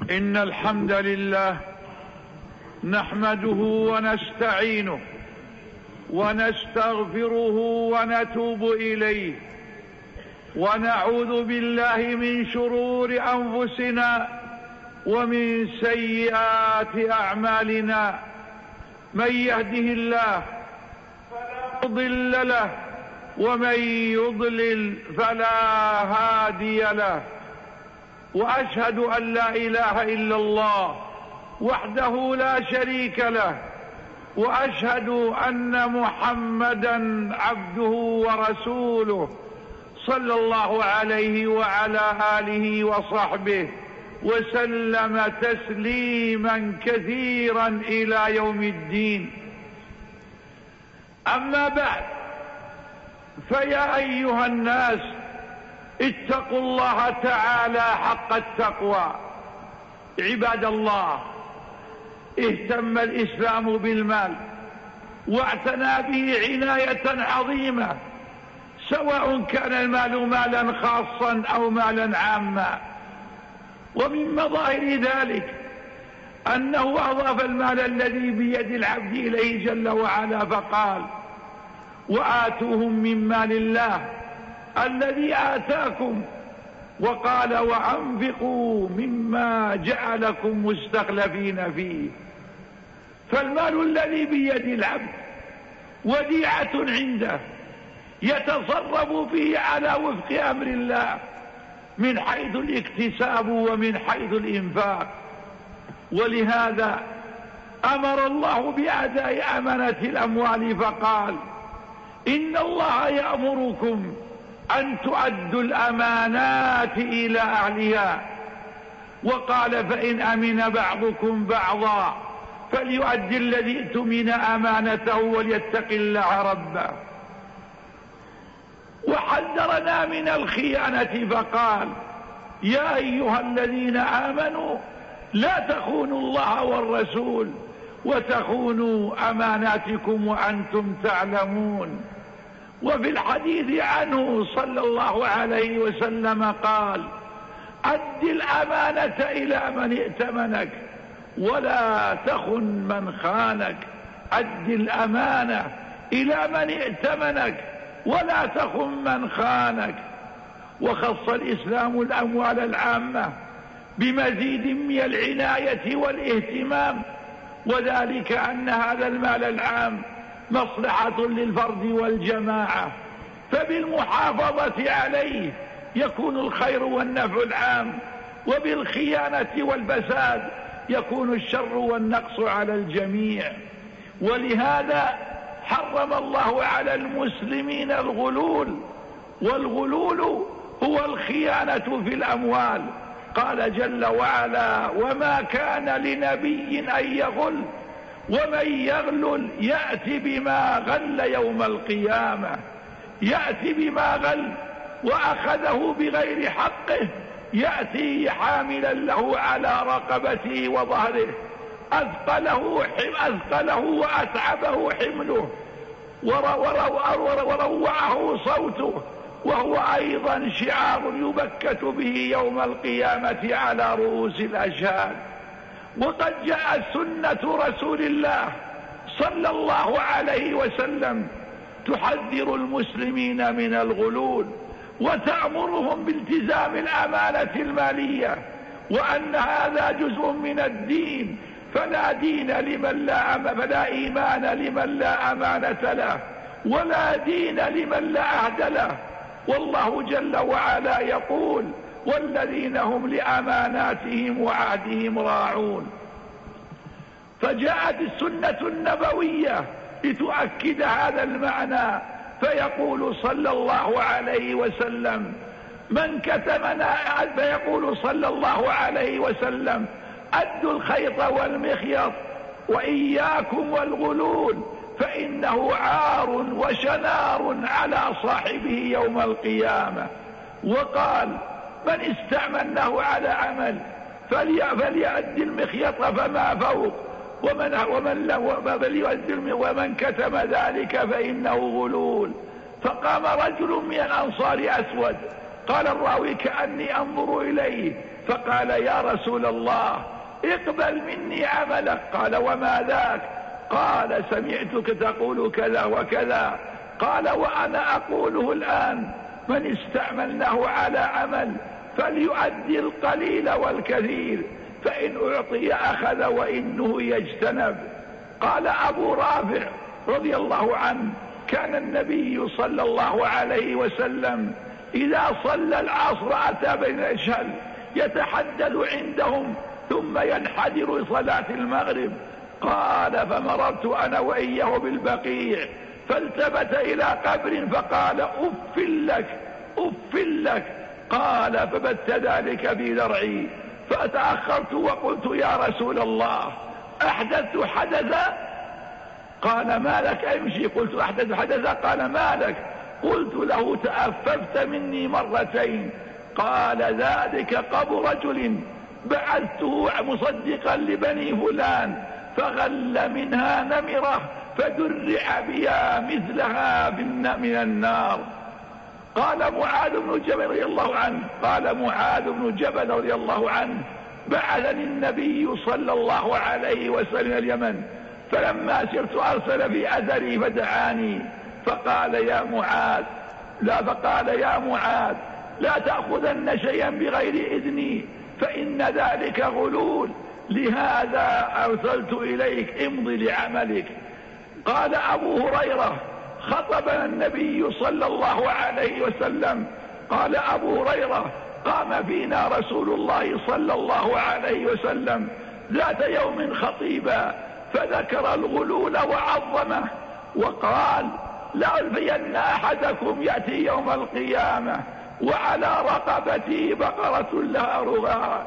إن الحمد لله نحمده ونستعينه ونستغفره ونتوب إليه، ونعوذ بالله من شرور أنفسنا ومن سيئات أعمالنا. من يهده الله فلا مضل له، ومن يضلل فلا هادي له. وأشهد أن لا إله إلا الله وحده لا شريك له، وأشهد أن محمدا عبده ورسوله صلى الله عليه وعلى آله وصحبه وسلم تسليما كثيرا إلى يوم الدين. أما بعد، فيا أيها الناس، اتقوا الله تعالى حق التقوى. عباد الله، اهتم الإسلام بالمال واعتنى به عناية عظيمة، سواء كان المال مالا خاصا أو مالا عاما. ومن مظاهر ذلك أنه أضاف المال الذي بيد العبد إليه جل وعلا، فقال: وآتوهم من مال الله الذي آتاكم، وقال: وأنفقوا مما جعلكم مستخلفين فيه. فالمال الذي بيد العبد وديعة عنده يتصرف فيه على وفق أمر الله، من حيث الاكتساب ومن حيث الإنفاق. ولهذا أمر الله بأداء أمانة الأموال، فقال: إن الله يأمركم أن تؤدوا الأمانات إلى أهلها. وقال: فإن أمن بعضكم بعضا فليؤدي الذي اؤتمن أمانته وليتق الله ربه. وحذرنا من الخيانة، فقال: يا أيها الذين آمنوا لا تخونوا الله والرسول وتخونوا أماناتكم وأنتم تعلمون. وفي الحديث عنه صلى الله عليه وسلم قال: أد الأمانة إلى من ائتمنك ولا تخن من خانك. أد الأمانة إلى من ائتمنك ولا تخن من خانك. وخص الإسلام الأموال العامة بمزيد من العناية والاهتمام، وذلك أن هذا المال العام مصلحة للفرد والجماعة، فبالمحافظة عليه يكون الخير والنفع العام، وبالخيانة والفساد يكون الشر والنقص على الجميع. ولهذا حرم الله على المسلمين الغلول، والغلول هو الخيانة في الأموال. قال جل وعلا: وما كان لنبي أن يغل ومن يغلل يأتي بما غل يوم القيامة. يأتي بما غل وأخذه بغير حقه، يأتي حاملا له على رقبته وظهره، أثقله وأتعبه حمله وروعه صوته، وهو أيضا شعار يبكت به يوم القيامة على رؤوس الأشهاد. وقد جاءت سنة رسول الله صلى الله عليه وسلم تحذر المسلمين من الغلول، وتأمرهم بالتزام الأمانة المالية، وأن هذا جزء من الدين، فلا إيمان لمن لا أمانة له، ولا دين لمن لا عهد له. والله جل وعلا يقول: والذين هم لأماناتهم وعهدهم راعون. فجاءت السنة النبوية لتؤكد هذا المعنى، فيقول صلى الله عليه وسلم: أدوا الخيط والمخيط وإياكم والغلول، فإنه عار وشنار على صاحبه يوم القيامة. وقال: من استعملناه على عمل فليؤدي المخيط فما فوق، ومن كتم ذلك فإنه غلول. فقام رجل من الأنصار أسود، قال الراوي: كأني أنظر إليه، فقال يا رسول الله اقبل مني عملك. قال وما ذاك؟ قال سمعتك تقول كذا وكذا. قال وأنا أقوله الآن: من استعملناه على عمل فليؤدي القليل والكثير، فإن أعطي أخذ وإنه يجتنب. قال أبو رافع رضي الله عنه: كان النبي صلى الله عليه وسلم إذا صلى العصر أتى بين الأشهل يتحدث عندهم ثم ينحدر صلاة المغرب. قال فمررت أنا وإياه بالبقيع فالتفت إلى قبر فقال أف لك أف لك. قال فبت ذلك في ذرعي فتأخرت وقلت يا رسول الله أحدثت حدثا؟ قال ما لك امشي. قلت أحدث حدثا؟ قال ما لك؟ قلت له تأففت مني مرتين. قال ذلك قبر رجل بعثته مصدقا لبني فلان فغل منها نمرة فدرع بها مثلها من النار. قال معاذ بن جبل رضي الله عنه: قال معاذ بن جبل رضي الله عنه: بعثني النبي صلى الله عليه وسلم اليمن، فلما سرت أرسل في أثري فدعاني فقال يا معاذ لا تأخذن شيئا بغير إذني فإن ذلك غلول، لهذا أرسلت إليك امضي لعملك. قال أبو هريرة: خطبنا النبي صلى الله عليه وسلم. قال أبو هريرة: قام فينا رسول الله صلى الله عليه وسلم ذات يوم خطيبا فذكر الغلول وعظمه وقال: لألفين أحدكم يأتي يوم القيامة وعلى رقبته بقرة لها رغاء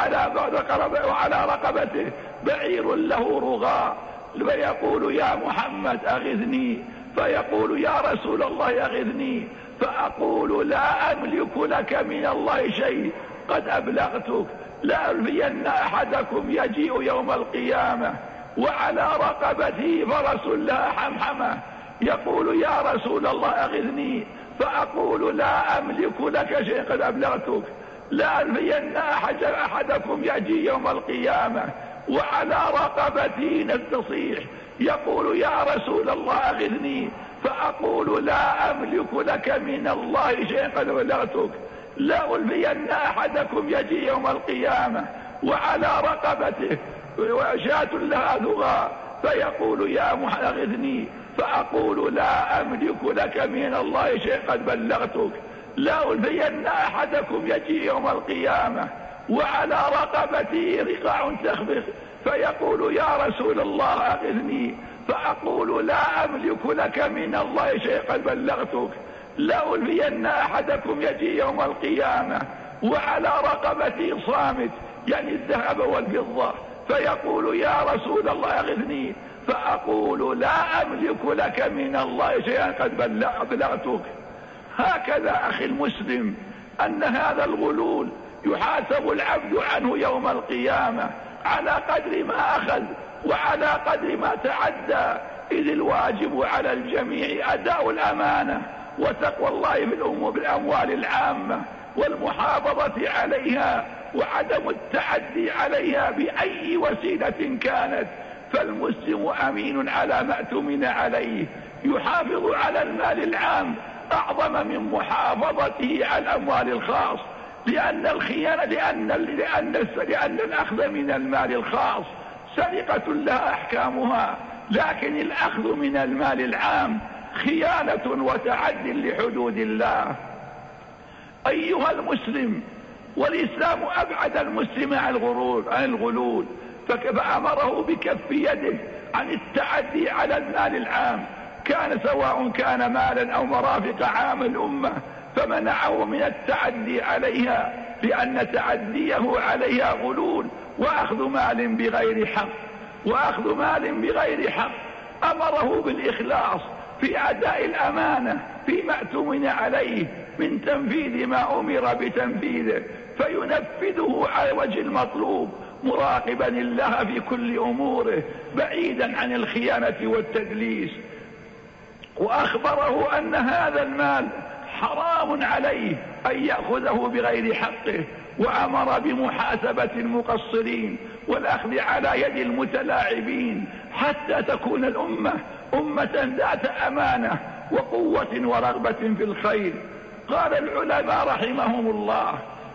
وعلى رقبته بعير له رغاء، فيقول يا محمد أغثني، فيقول يا رسول الله أغثني، فأقول لا أملك لك من الله شيء قد أبلغتك. لألفين أحدكم يجيء يوم القيامة وعلى رقبته فرس لها حمحمة، يقول يا رسول الله أغثني، فأقول لا أملك لك شيء قد أبلغتك. لألفين أحدكم يجي يوم القيامة وعلى رقبته نتصيح، يقول يا رسول الله أغثني، فأقول لا أملك لك من الله شيء قد أبلغتك. لألفين أحدكم يجي يوم القيامة وعلى رقبته وشاة لها ذغى، فيقول يا محمد أغثني، فأقول لا أملك لك من الله شيء قد بلغتك. لألفين أحدكم يجي يوم القيامة وعلى رقبته رقاع تخبخ، فيقول يا رسول الله أغثني، فأقول لا أملك لك من الله شيء قد بلغتك. لألفين أحدكم يجي يوم القيامة وعلى رقبته صامت، يعني الذهب والفضة، فيقول يا رسول الله أغثني، فأقول لا أملك لك من الله شيئا قد بلغتك. هكذا أخي المسلم أن هذا الغلول يحاسب العبد عنه يوم القيامة على قدر ما أخذ وعلى قدر ما تعدى، إذ الواجب على الجميع أداء الأمانة وتقوى الله بالأموال العامة والمحافظة عليها وعدم التعدي عليها بأي وسيلة كانت. فالمسلم أمين على ما اؤتمن عليه، يحافظ على المال العام أعظم من محافظته على الأموال الخاص، لأن الخيانة لأن الأخذ من المال الخاص سرقة لها أحكامها، لكن الأخذ من المال العام خيانة وتعد لحدود الله. أيها المسلم، والإسلام أبعد المسلم عن الغلول، فأمره بكف يده عن التعدي على المال العام، كان سواء كان مالا أو مرافق عام الأمة، فمنعه من التعدي عليها، لأن تعديه عليها غلول وأخذ مال بغير حق. أمره بالإخلاص في أداء الأمانة فيما اؤتمن عليه من تنفيذ ما أمر بتنفيذه، فينفذه على وجه المطلوب مراقبا الله في كل أموره بعيدا عن الخيانة والتدليس. وأخبره أن هذا المال حرام عليه أن يأخذه بغير حقه، وأمر بمحاسبة المقصرين والأخذ على يد المتلاعبين حتى تكون الأمة أمة ذات أمانة وقوة ورغبة في الخير. قال العلماء رحمهم الله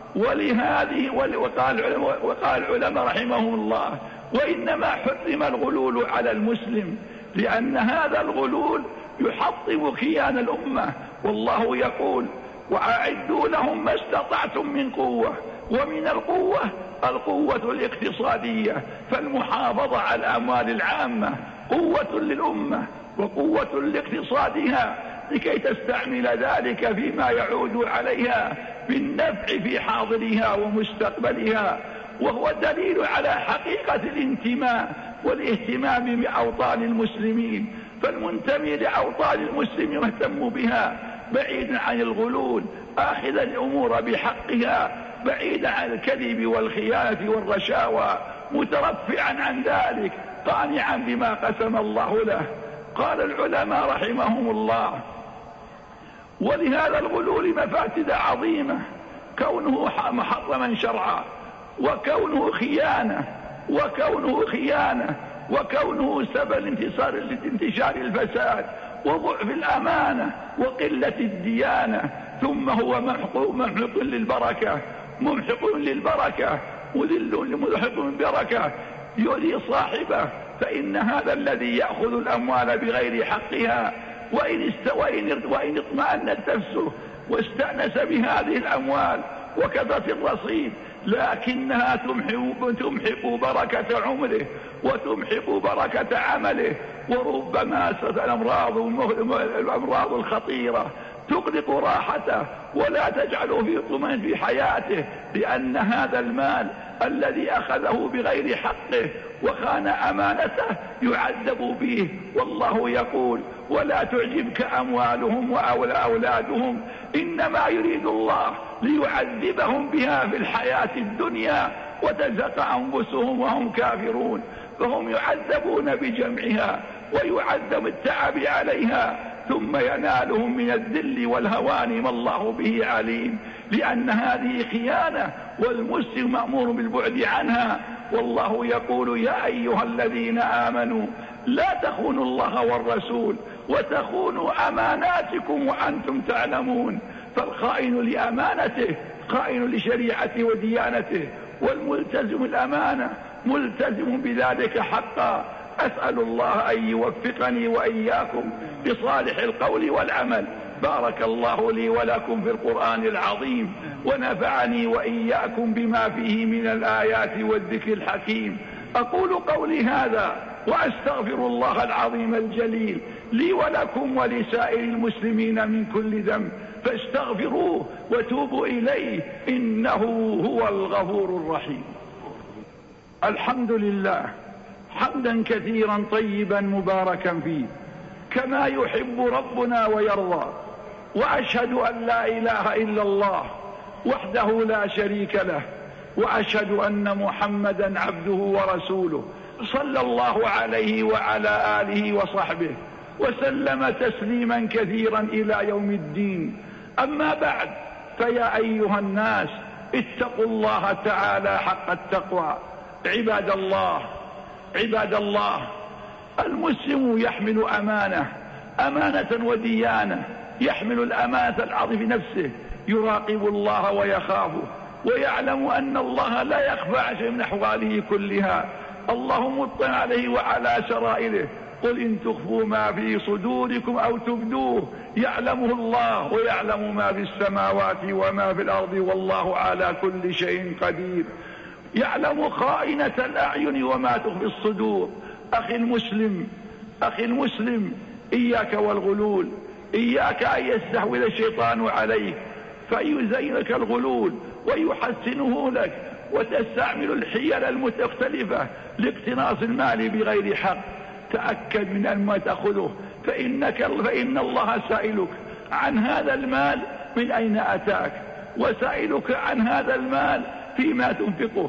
وقال العلماء رحمهم الله وإنما حرم الغلول على المسلم لأن هذا الغلول يحطم كيان الأمة، والله يقول وأعدوا لهم ما استطعتم من قوة، ومن القوة الاقتصادية، فالمحافظة على الأموال العامة قوة للأمة وقوة لاقتصادها لكي تستعمل ذلك فيما يعود عليها بالنفع في حاضرها ومستقبلها، وهو دليل على حقيقة الانتماء والاهتمام بأوطان المسلمين. فالمنتمي لأوطان المسلم يهتم بها بعيدا عن الغلول، آخذا الأمور بحقها، بعيدا عن الكذب والخيانة والرشاوى، مترفعا عن ذلك، قانعا بما قسم الله له. قال العلماء رحمهم الله ولهذا الغلول مفاسد عظيمة، كونه محرما شرعا، وكونه خيانة، وكونه سبب انتشار الفساد وضعف الأمانة وقلة الديانة، ثم هو ممحق للبركة ملحق بالبركة يؤذي صاحبه. فإن هذا الذي يأخذ الأموال بغير حقها وإن اطمأنت نفسه واستأنس بهذه الأموال وكثرت الرصيد، لكنها تمحق بركة عمره وتمحق بركة عمله، وربما الأمراض الخطيرة تغلق راحته ولا تجعله في طمأنينة في حياته، لأن هذا المال الذي أخذه بغير حقه وخان أمانته يعذب به. والله يقول ولا تعجبك أموالهم وأولادهم إنما يريد الله ليعذبهم بها في الحياة الدنيا وتزهق أنفسهم وهم كافرون. فهم يعذبون بجمعها ويعذب التعب عليها، ثم ينالهم من الذل والهوان ما الله به عليم، لأن هذه خيانة والمسلم مأمور بالبعد عنها. والله يقول يا أيها الذين آمنوا لا تخونوا الله والرسول وتخونوا أماناتكم وأنتم تعلمون. فالخائن لأمانته خائن لشريعته وديانته، والملتزم الأمانة ملتزم بذلك حقا. أسأل الله أن يوفقني وإياكم بصالح القول والعمل. بارك الله لي ولكم في القرآن العظيم، ونفعني وإياكم بما فيه من الآيات والذكر الحكيم. أقول قولي هذا وأستغفر الله العظيم الجليل لي ولكم ولسائر المسلمين من كل ذنب، فاستغفروه وتوبوا إليه إنه هو الغفور الرحيم. الحمد لله حمدا كثيرا طيبا مباركا فيه كما يحب ربنا ويرضى، وأشهد أن لا إله إلا الله وحده لا شريك له، وأشهد أن محمدا عبده ورسوله صلى الله عليه وعلى آله وصحبه وسلم تسليما كثيرا إلى يوم الدين. أما بعد، فيا أيها الناس اتقوا الله تعالى حق التقوى. عباد الله، المسلم يحمل أمانة وديانة، يحمل الأمانة العظيمة في نفسه، يراقب الله ويخافه ويعلم أن الله لا يخفى شيء من أحواله كلها. الله مطلع عليه وعلى سرائره. قل إن تخفوا ما في صدوركم أو تبدوه يعلمه الله ويعلم ما في السماوات وما في الأرض والله على كل شيء قدير. يعلم خائنة الأعين وما تخفي الصدور. أخي المسلم إياك والغلول، إياك أن يستحوذ الشيطان عليك فيزينك الغلول ويحسنه لك وتستعمل الحيل المختلفة لاقتناص المال بغير حق. تأكد من أن ما تأخذه فإن الله سائلك عن هذا المال من أين أتاك، وسائلك عن هذا المال فيما تنفقه.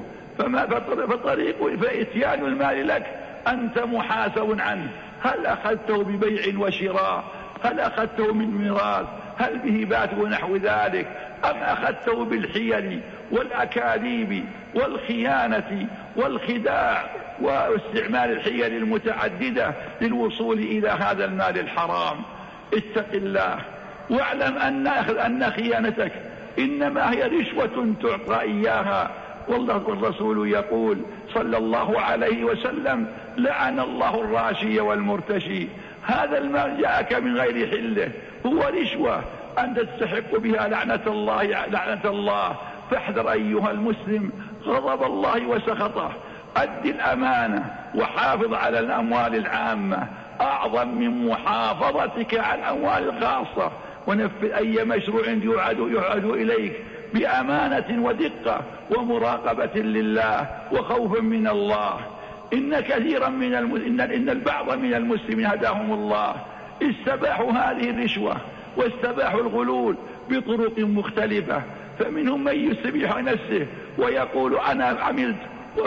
فإتيان المال لك أنت محاسب عنه. هل أخذته ببيع وشراء؟ هل أخذته من ميراث؟ هل بهبات ونحو ذلك، أم أخذته بالحيل والأكاذيب والخيانة والخداع واستعمال الحيل المتعددة للوصول إلى هذا المال الحرام؟ اتق الله واعلم أن خيانتك إنما هي رشوة تعطى إياها، والرسول يقول صلى الله عليه وسلم: لعن الله الراشي والمرتشي. هذا المال جاءك من غير حله، هو رشوة أنت تستحق بها لعنة الله. فاحذر أيها المسلم غضب الله وسخطه. أد الأمانة وحافظ على الأموال العامة أعظم من محافظتك على الأموال الخاصة، ونفذ أي مشروع يعاد إليك بأمانة ودقة ومراقبة لله وخوفا من الله. إن كثيرا إن البعض من المسلمين هداهم الله استباحوا هذه الرشوة واستباحوا الغلول بطرق مختلفة، فمنهم من يستبيح نفسه ويقول: أنا عملت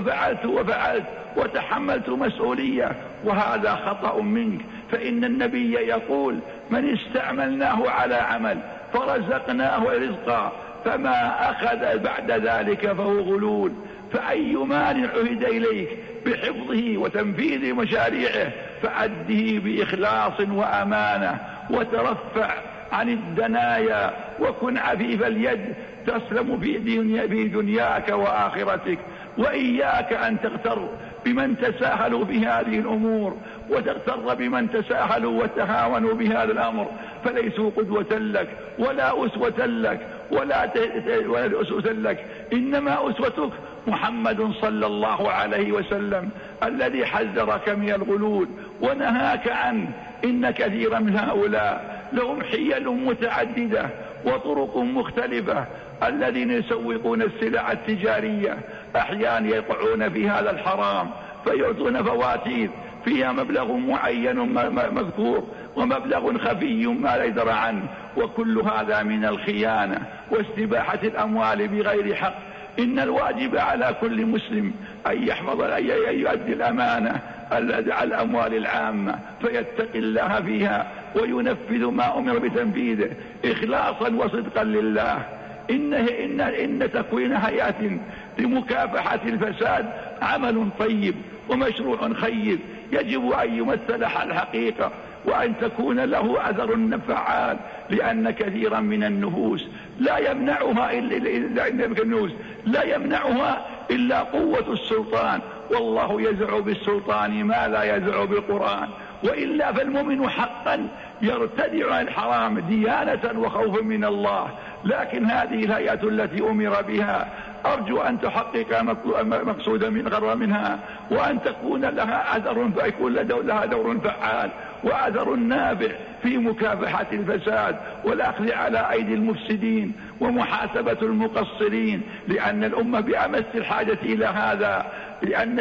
وفعلت وتحملت مسؤولية، وهذا خطأ منك. فإن النبي يقول: من استعملناه على عمل فرزقناه رزقا فما أخذ بعد ذلك فهو غلول. فأي مال عهد إليك بحفظه وتنفيذ مشاريعه فأده بإخلاص وأمانة، وترفع عن الدنايا وكن عفيف اليد تسلم في دنياك وآخرتك. وإياك أن تغتر بمن تساهلوا في هذه الأمور، وتغتر بمن تساهلوا وتهاونوا بهذا الأمر، فليسوا قدوة لك ولا أسوة لك ولا أسوة لك. إنما أسوتك محمد صلى الله عليه وسلم الذي حذرك من الغلول ونهاك عنه. إن كثيرا من هؤلاء لهم حيل متعددة وطرق مختلفة، الذين يسوقون السلع التجارية أحيانا يقعون في هذا الحرام فيعطون فواتير فيها مبلغ معين مذكور ومبلغ خفي ما لا يدرى عنه، وكل هذا من الخيانة واستباحة الأموال بغير حق. إن الواجب على كل مسلم أن يحفظ أن يؤدي الأمانة على الأموال العامة فيتقي الله فيها وينفذ ما أمر بتنفيذه إخلاصا وصدقا لله. إن تكوين هيئة لمكافحة الفساد عمل طيب ومشروع خير يجب أن يمثل الحقيقة وأن تكون له أثر فعال، لأن كثيرا من النفوس لا يمنعها إلا قوة السلطان، والله يزع بالسلطان ما لا يزع بالقرآن. وإلا فالمؤمن حقا يرتدع عن الحرام ديانة وخوفا من الله. لكن هذه الهيئة التي أمر بها أرجو أن تحقق مقصودا من غرى منها، وأن تكون لها أثر فيكون لها دور فعال وأثر نافع في مكافحة الفساد والأخذ على أيدي المفسدين ومحاسبة المقصرين، لأن الأمة بأمس الحاجة إلى هذا، لأن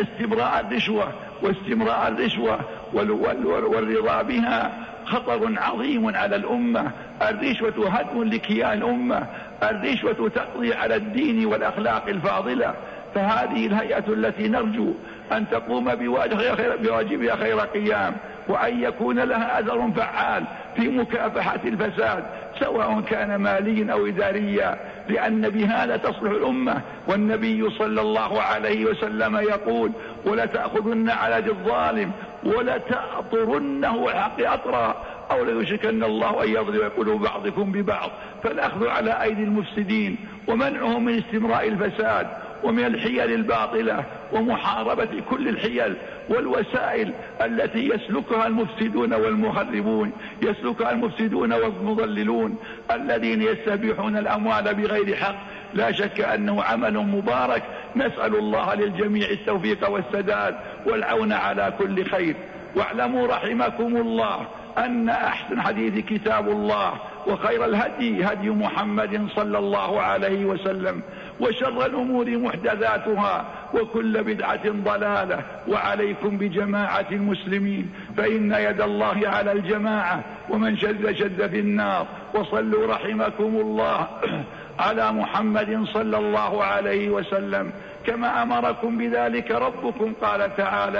واستمراء الرشوة والرضا بها خطر عظيم على الأمة. الرشوة هدم لكيان الأمة، الرشوة تقضي على الدين والأخلاق الفاضلة. فهذه الهيئة التي نرجو أن تقوم بواجبها خير قيام، وأن يكون لها أثر فعال في مكافحة الفساد سواء كان ماليا أو إداريا، لأن بهذا تصلح الأمة. والنبي صلى الله عليه وسلم يقول: ولا تأخذن على يد الظالم ولا تأطرنه الحق أطرا أو ليشركن الله أن يضرب قلوب بعضكم ببعض. فالأخذ على أيدي المفسدين ومنعهم من استمراء الفساد ومن الحيل الباطلة ومحاربة كل الحيل والوسائل التي يسلكها المفسدون والمخربون، يسلكها المفسدون والمضللون الذين يستبيحون الأموال بغير حق. لا شك أنه عمل مبارك، نسأل الله للجميع التوفيق والسداد والعون على كل خير. واعلموا رحمكم الله أن أحسن حديث كتاب الله، وخير الهدي هدي محمد صلى الله عليه وسلم، وشر الأمور محدثاتها وكل بدعة ضلالة. وعليكم بجماعة المسلمين، فإن يد الله على الجماعة، ومن شد في النار. وصلوا رحمكم الله على محمد صلى الله عليه وسلم كما أمركم بذلك ربكم. قال تعالى: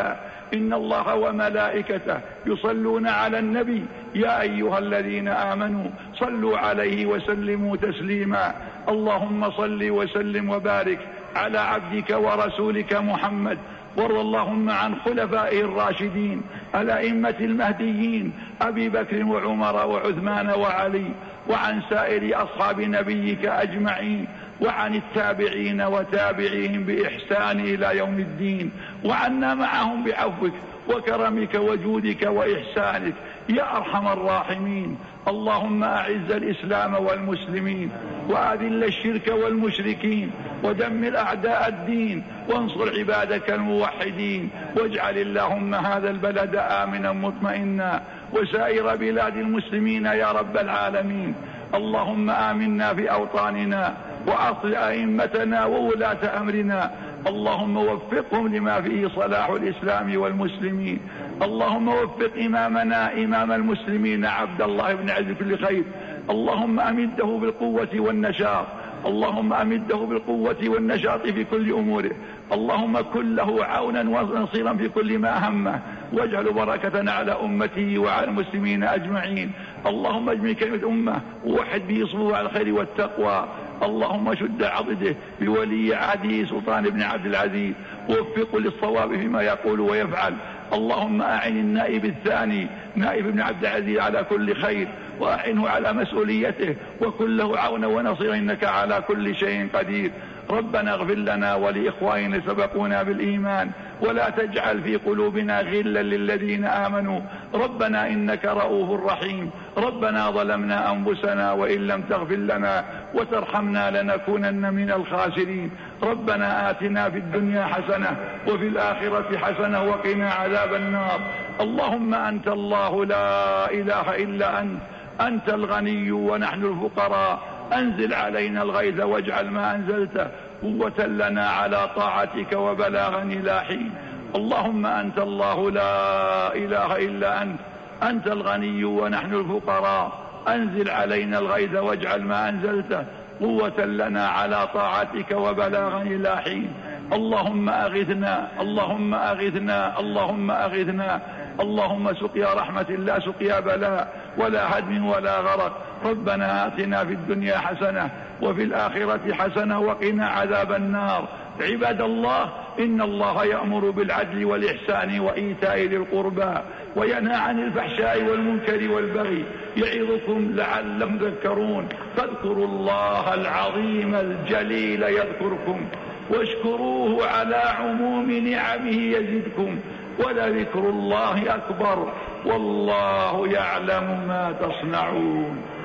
إن الله وملائكته يصلون على النبي يا أيها الذين آمنوا صلوا عليه وسلموا تسليما. اللهم صل وسلم وبارك على عبدك ورسولك محمد، وارض اللهم عن خلفائه الراشدين الأئمة المهديين أبي بكر وعمر وعثمان وعلي، وعن سائر أصحاب نبيك أجمعين، وعن التابعين وتابعيهم بإحسان إلى يوم الدين، وعنا معهم بعفوك وكرمك وجودك وإحسانك يا أرحم الراحمين. اللهم أعز الإسلام والمسلمين، وأذل الشرك والمشركين، ودمر أعداء الدين، وانصر عبادك الموحدين، واجعل اللهم هذا البلد آمنا مطمئنا، وسائر بلاد المسلمين يا رب العالمين. اللهم آمنا في أوطاننا، وأصل أئمتنا وولاة أمرنا، اللهم وفقهم لما فيه صلاح الإسلام والمسلمين. اللهم وفق إمامنا إمام المسلمين عبد الله بن عز كل خير، اللهم أمده بالقوة والنشاط، اللهم أمده بالقوة والنشاط في كل أموره، اللهم كن له عونا ونصيرا في كل ما همه، واجعل بركة على أمته وعلى المسلمين أجمعين. اللهم اجمع كلمة أمة ووحد به صفوف على الخير والتقوى. اللهم شد عضده بولي عهده سلطان بن عبد العزيز، ووفقه للصواب فيما يقول ويفعل. اللهم أعن النائب الثاني نائب ابن عبد العزيز على كل خير، وأعنه على مسؤوليته، وكن له عونا ونصيرا إنك على كل شيء قدير. ربنا اغفر لنا ولإخواننا سبقونا بالإيمان، ولا تجعل في قلوبنا غلا للذين آمنوا، ربنا إنك رؤوف رحيم. ربنا ظلمنا أنفسنا وإن لم تغفر لنا وترحمنا لنكونن من الخاسرين. ربنا آتنا في الدنيا حسنة وفي الآخرة حسنة وقنا عذاب النار. اللهم أنت الله لا إله إلا أنت، أنت الغني ونحن الفقراء، أنزل علينا الغيث واجعل ما أنزلته قوة لنا على طاعتك وبلاغا إلى حين. اللهم أنت الله لا إله إلا أنت، أنت الغني ونحن الفقراء، أنزل علينا الغيث واجعل ما أنزلته قوة لنا على طاعتك وبلاغا إلى حين. اللهم أغثنا، اللهم أغثنا، اللهم أغثنا. اللهم سقيا رحمة لا سقيا بلاء ولا هدم ولا غرق. ربنا آتنا في الدنيا حسنة وفي الآخرة حسنة وقنا عذاب النار. عباد الله، إن الله يأمر بالعدل والإحسان وإيتاء ذي القربى، وينهى عن الفحشاء والمنكر والبغي، يعظكم لعلكم تذكرون. فاذكروا الله العظيم الجليل يذكركم، واشكروه على عموم نعمه يزدكم، ولذكر الله أكبر، والله يعلم ما تصنعون.